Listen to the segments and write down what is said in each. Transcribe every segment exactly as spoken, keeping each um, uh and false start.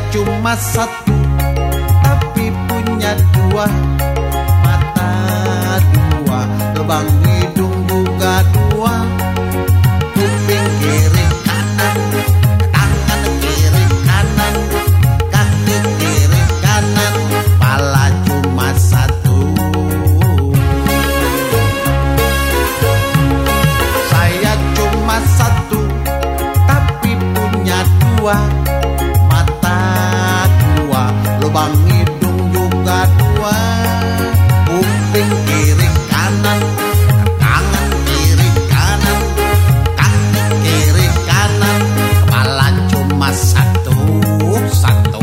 cuma satu, tapi punya dua mata, dua lubang hidung juga dua, kuping kiri kanan, tangan kiri kanan, kaki kiri kanan, kepala cuma satu. Saya cuma satu, tapi punya dua mata, dua lubang hidung juga dua, kuping kiri kanan, tangan kiri kanan, kaki kiri kanan, kepala cuma satu, satu.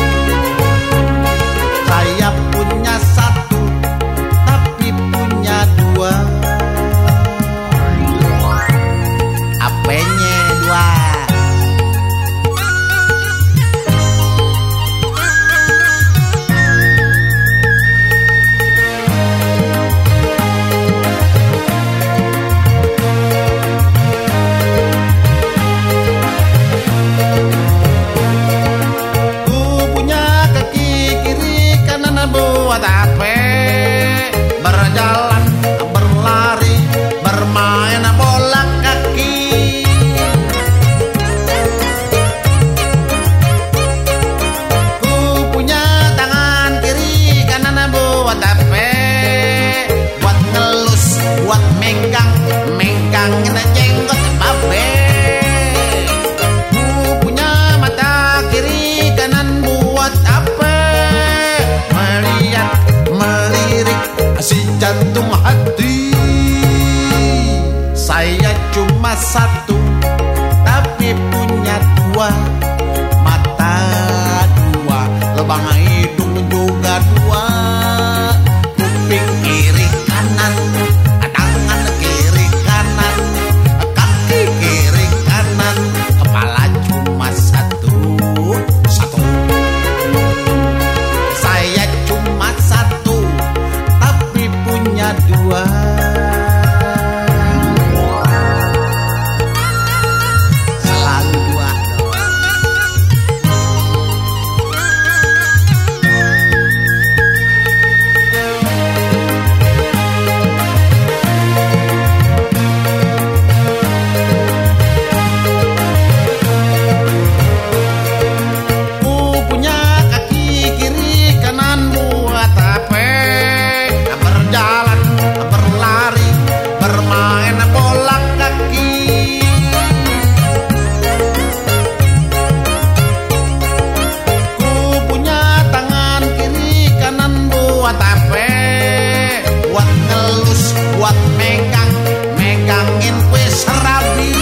Saya punya satu, tapi punya dua. Apanya dua? Buat apa? Berjalan, berlari, bermain bola kaki. Ku punya tangan kiri kanan buat apa? Buat ngelus, buat megang, megangin jenggot babe. Ku punya mata kiri kanan buat apa? Melirik si jantung hati. Saya cuma satu, tapi punya dua mata, dua lubang hidung juga dua, kuping kiri kanan, tangan kiri kanan, kaki kiri kanan, kepala cuma satu, satu. Saya cuma satu, tapi punya dua. Selalu dua. Ku punya kaki kiri kanan buat apa? Berjalan, berlari, bermain bola kaki. Ku punya tangan kiri kanan buat apa? Buat ngelus, buat megang, megangin kue serabi.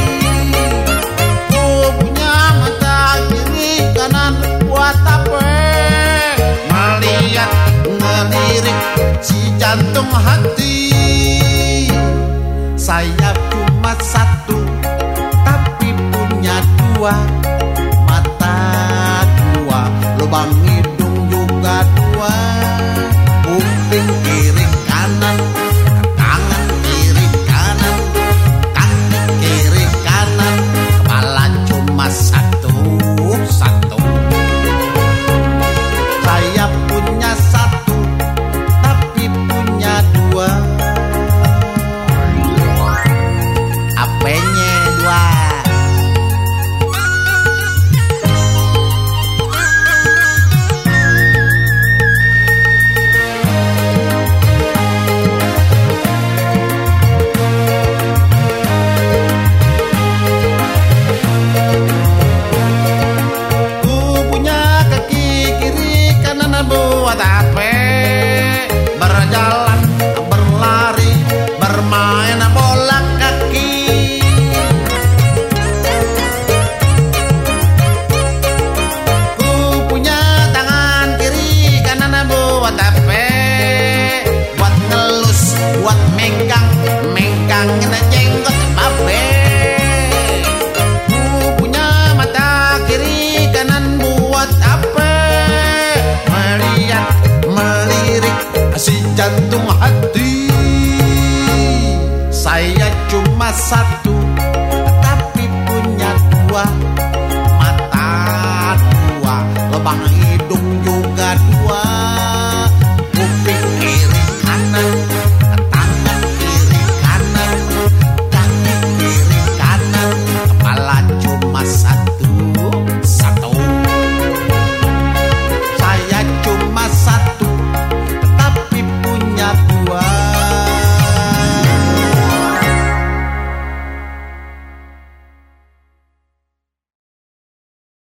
Ku punya mata kiri kanan buat apa? Melihat, ngelirik si jantung hati. Saya cuma satu, tapi punya dua mata, dua lubang hidung juga dua, kuping kiri kanan, tangan kiri kanan, kaki kiri kanan, kepala cuma satu, satu. Saya punya satu, tapi punya dua. Apanya dua? Ku punya kaki kiri kanan buat apa? Berjalan, berlari, bermain bola kaki. Ku punya tangan kiri kanan buat apa? Buat ngelus, buat megang, megangin jenggot babe. Ku punya mata kiri kanan buat apa? Melihat, melirik si jantung hati. Saya cuma satu,